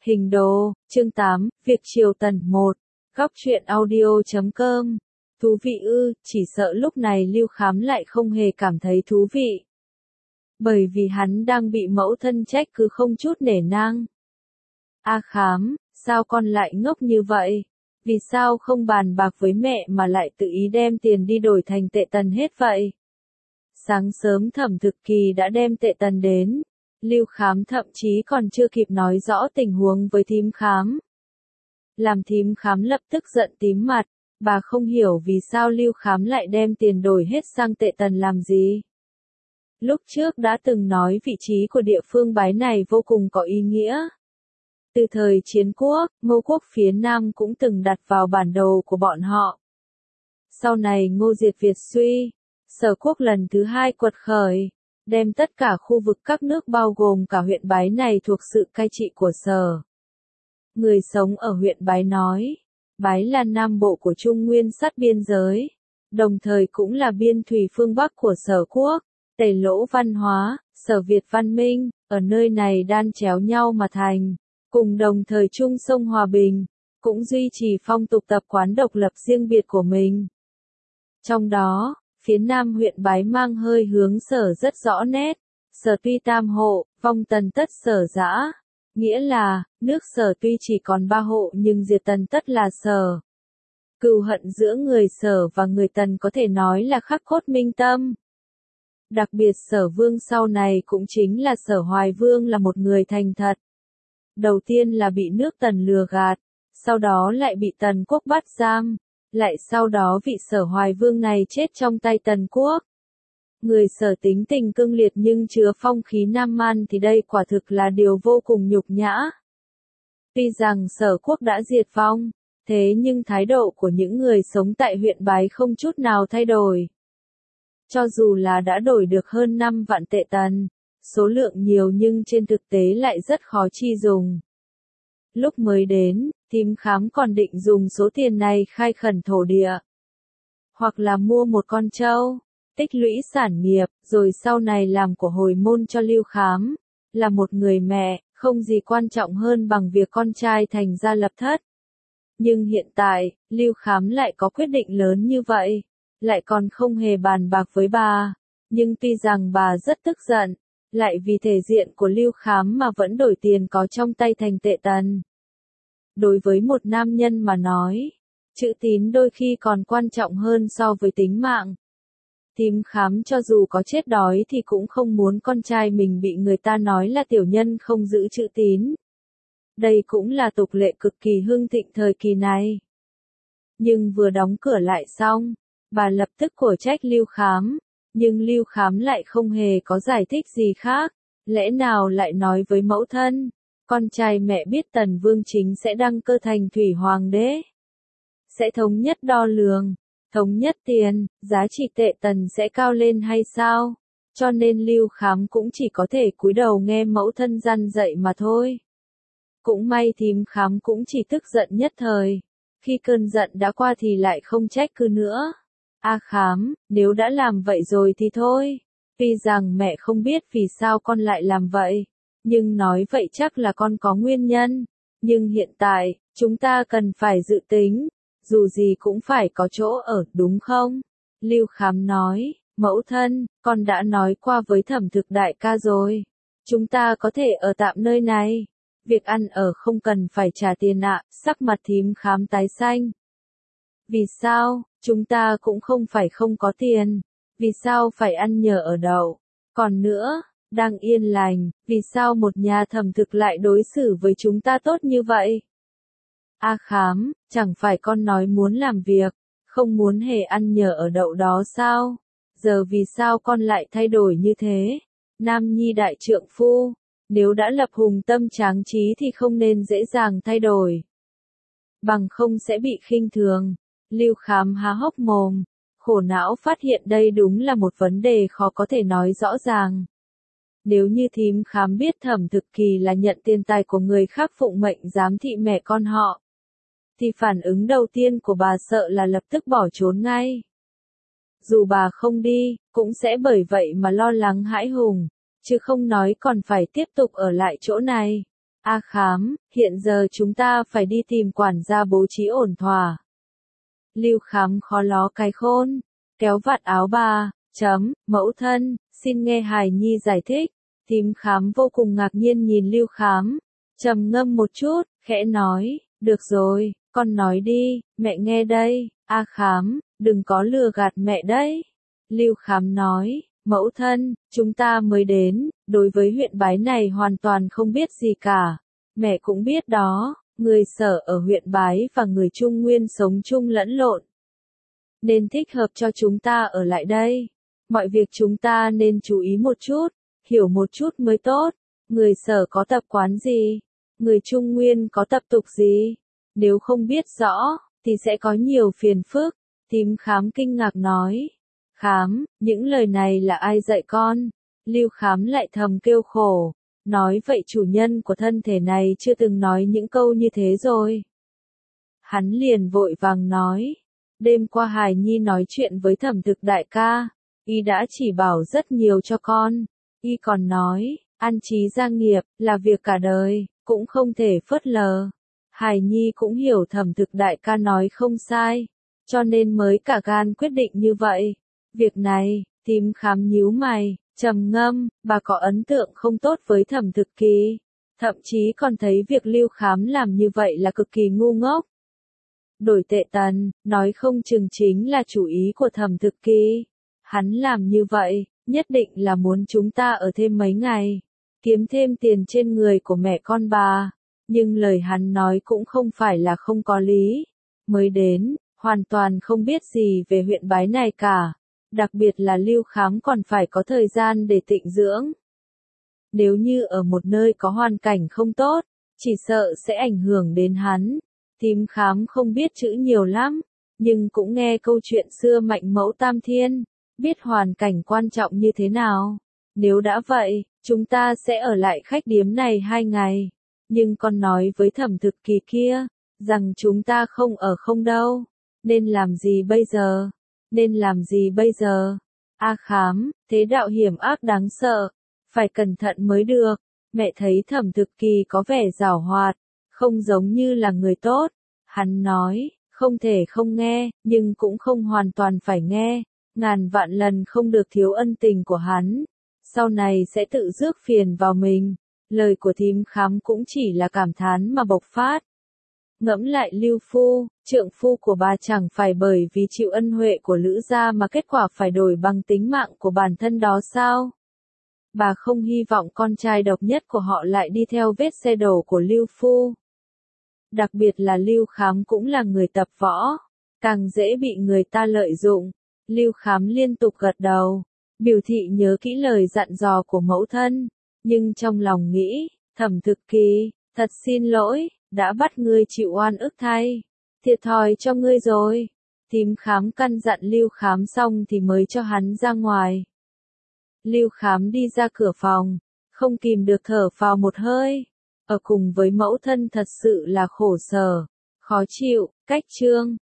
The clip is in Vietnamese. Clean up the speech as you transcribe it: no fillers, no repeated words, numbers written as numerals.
Hình đồ, chương 8, Việc Triều Tần 1, Góc truyện audio.com. Thú vị ư, chỉ sợ lúc này Lưu Khám lại không hề cảm thấy thú vị. Bởi vì hắn đang bị mẫu thân trách cứ không chút nể nang. A Khám, sao con lại ngốc như vậy? Vì sao không bàn bạc với mẹ mà lại tự ý đem tiền đi đổi thành tệ tần hết vậy? Sáng sớm Thẩm Thực Kỳ đã đem tệ tần đến. Lưu Khám thậm chí còn chưa kịp nói rõ tình huống với thím Khám. Làm thím Khám lập tức giận tím mặt, bà không hiểu vì sao Lưu Khám lại đem tiền đổi hết sang tệ tần làm gì. Lúc trước đã từng nói vị trí của địa phương bái này vô cùng có ý nghĩa. Từ thời chiến quốc, Ngô quốc phía Nam cũng từng đặt vào bản đồ của bọn họ. Sau này Ngô diệt Việt suy, Sở quốc lần thứ hai quật khởi, đem tất cả khu vực các nước bao gồm cả huyện Bái này thuộc sự cai trị của Sở. Người sống ở huyện Bái nói, Bái là Nam Bộ của Trung Nguyên sát biên giới, đồng thời cũng là biên thủy phương Bắc của Sở quốc, Tây Lỗ văn hóa, Sở Việt văn minh, ở nơi này đan chéo nhau mà thành, cùng đồng thời chung sông hòa bình, cũng duy trì phong tục tập quán độc lập riêng biệt của mình. Trong đó, phía Nam huyện Bái mang hơi hướng Sở rất rõ nét, Sở tuy tam hộ, vong tần tất Sở dã. Nghĩa là, nước Sở tuy chỉ còn 3 hộ nhưng diệt tần tất là Sở. Cừu hận giữa người Sở và người Tần có thể nói là khắc cốt minh tâm. Đặc biệt Sở Vương sau này cũng chính là Sở Hoài Vương là một người thành thật. Đầu tiên là bị nước Tần lừa gạt, sau đó lại bị Tần quốc bắt giam, lại sau đó vị Sở Hoài Vương này chết trong tay Tần quốc. Người Sở tính tình cương liệt nhưng chứa phong khí nam man thì đây quả thực là điều vô cùng nhục nhã. Tuy rằng Sở quốc đã diệt vong, thế nhưng thái độ của những người sống tại huyện Bái không chút nào thay đổi. Cho dù là đã đổi được hơn 5 vạn tệ tần, số lượng nhiều nhưng trên thực tế lại rất khó chi dùng. Lúc mới đến, thím Khám còn định dùng số tiền này khai khẩn thổ địa, hoặc là mua một con trâu, tích lũy sản nghiệp, rồi sau này làm của hồi môn cho Lưu Khám. Là một người mẹ, không gì quan trọng hơn bằng việc con trai thành gia lập thất. Nhưng hiện tại, Lưu Khám lại có quyết định lớn như vậy, lại còn không hề bàn bạc với bà. Nhưng tuy rằng bà rất tức giận, lại vì thể diện của Lưu Khám mà vẫn đổi tiền có trong tay thành tệ tần. Đối với một nam nhân mà nói, chữ tín đôi khi còn quan trọng hơn so với tính mạng. Thím Khám cho dù có chết đói thì cũng không muốn con trai mình bị người ta nói là tiểu nhân không giữ chữ tín. Đây cũng là tục lệ cực kỳ hưng thịnh thời kỳ này. Nhưng vừa đóng cửa lại xong, bà lập tức cổ trách Lưu Khám, nhưng Lưu Khám lại không hề có giải thích gì khác, lẽ nào lại nói với mẫu thân, con trai mẹ biết Tần Vương Chính sẽ đăng cơ thành thủy hoàng đế, sẽ thống nhất đo lường, thống nhất tiền, giá trị tệ tần sẽ cao lên hay sao? Cho nên Lưu Khám cũng chỉ có thể cúi đầu nghe mẫu thân răn dạy mà thôi. Cũng may thím Khám cũng chỉ tức giận nhất thời, khi cơn giận đã qua thì lại không trách cứ nữa. A Khám, nếu đã làm vậy rồi thì thôi. Tuy rằng mẹ không biết vì sao con lại làm vậy, nhưng nói vậy chắc là con có nguyên nhân. Nhưng hiện tại, chúng ta cần phải dự tính, dù gì cũng phải có chỗ ở, đúng không? Lưu Khám nói, mẫu thân, con đã nói qua với Thẩm Thực đại ca rồi. Chúng ta có thể ở tạm nơi này. Việc ăn ở không cần phải trả tiền ạ, sắc mặt thím Khám tái xanh. Vì sao, chúng ta cũng không phải không có tiền. Vì sao phải ăn nhờ ở đậu? Còn nữa, đang yên lành, vì sao một nhà Thẩm Thực lại đối xử với chúng ta tốt như vậy? A Khám, chẳng phải con nói muốn làm việc, không muốn hề ăn nhờ ở đậu đó sao? Giờ vì sao con lại thay đổi như thế? Nam nhi đại trượng phu, nếu đã lập hùng tâm tráng trí thì không nên dễ dàng thay đổi. Bằng không sẽ bị khinh thường. Lưu Khám há hốc mồm, khổ não phát hiện đây đúng là một vấn đề khó có thể nói rõ ràng. Nếu như thím Khám biết Thẩm Thực Kỳ là nhận tiền tài của người khác phụng mệnh giám thị mẹ con họ, thì phản ứng đầu tiên của bà sợ là lập tức bỏ trốn ngay. Dù bà không đi, cũng sẽ bởi vậy mà lo lắng hãi hùng, chứ không nói còn phải tiếp tục ở lại chỗ này. A Khám, hiện giờ chúng ta phải đi tìm quản gia bố trí ổn thỏa. Lưu Khám khó ló cái khôn, kéo vạt áo bà, mẫu thân, xin nghe hài nhi giải thích. Thím Khám vô cùng ngạc nhiên nhìn Lưu Khám, trầm ngâm một chút, khẽ nói, được rồi, con nói đi, mẹ nghe đây. A Khám, đừng có lừa gạt mẹ đấy. Lưu Khám nói, mẫu thân, chúng ta mới đến, đối với huyện Bái này hoàn toàn không biết gì cả. Mẹ cũng biết đó, người Sở ở huyện Bái và người Trung Nguyên sống chung lẫn lộn. Nên thích hợp cho chúng ta ở lại đây. Mọi việc chúng ta nên chú ý một chút, hiểu một chút mới tốt. Người Sở có tập quán gì? Người Trung Nguyên có tập tục gì? Nếu không biết rõ, thì sẽ có nhiều phiền phức. Thím Khám kinh ngạc nói. Khám, những lời này là ai dạy con? Lưu Khám lại thầm kêu khổ. Nói vậy chủ nhân của thân thể này chưa từng nói những câu như thế rồi. Hắn liền vội vàng nói. Đêm qua hài nhi nói chuyện với Thẩm Thực đại ca. Y đã chỉ bảo rất nhiều cho con. Y còn nói, an trí gia nghiệp, là việc cả đời, cũng không thể phớt lờ. Hài nhi cũng hiểu Thẩm Thực đại ca nói không sai, cho nên mới cả gan quyết định như vậy. Việc này, thím Khám nhíu mày, trầm ngâm, bà có ấn tượng không tốt với Thẩm Thực Kỳ. Thậm chí còn thấy việc Lưu Khám làm như vậy là cực kỳ ngu ngốc. Đổi tệ tần, nói không chừng chính là chủ ý của Thẩm Thực Kỳ. Hắn làm như vậy, nhất định là muốn chúng ta ở thêm mấy ngày, kiếm thêm tiền trên người của mẹ con bà. Nhưng lời hắn nói cũng không phải là không có lý. Mới đến, hoàn toàn không biết gì về huyện Bái này cả. Đặc biệt là Lưu Khám còn phải có thời gian để tịnh dưỡng. Nếu như ở một nơi có hoàn cảnh không tốt, chỉ sợ sẽ ảnh hưởng đến hắn. Thím Khám không biết chữ nhiều lắm, nhưng cũng nghe câu chuyện xưa Mạnh Mẫu Tam Thiên, biết hoàn cảnh quan trọng như thế nào. Nếu đã vậy, chúng ta sẽ ở lại khách điếm này 2 ngày. Nhưng con nói với Thẩm Thực Kỳ kia, rằng chúng ta không ở không đâu. Nên làm gì bây giờ? Nên làm gì bây giờ? A Khám, thế đạo hiểm ác đáng sợ, phải cẩn thận mới được. Mẹ thấy Thẩm Thực Kỳ có vẻ giảo hoạt, không giống như là người tốt. Hắn nói, không thể không nghe, nhưng cũng không hoàn toàn phải nghe. Ngàn vạn lần không được thiếu ân tình của hắn. Sau này sẽ tự rước phiền vào mình. Lời của thím Khám cũng chỉ là cảm thán mà bộc phát. Ngẫm lại Lưu Phu, trượng phu của bà chẳng phải bởi vì chịu ân huệ của Lữ gia mà kết quả phải đổi bằng tính mạng của bản thân đó sao? Bà không hy vọng con trai độc nhất của họ lại đi theo vết xe đổ của Lưu Phu. Đặc biệt là Lưu Khám cũng là người tập võ, càng dễ bị người ta lợi dụng. Lưu Khám liên tục gật đầu, biểu thị nhớ kỹ lời dặn dò của mẫu thân, nhưng trong lòng nghĩ, Thẩm Thực Kỳ, thật xin lỗi, đã bắt ngươi chịu oan ức thay, thiệt thòi cho ngươi rồi. Thím Khám căn dặn Lưu Khám xong thì mới cho hắn ra ngoài. Lưu Khám đi ra cửa phòng, không kìm được thở phào một hơi. Ở cùng với mẫu thân thật sự là khổ sở, khó chịu. Cách chương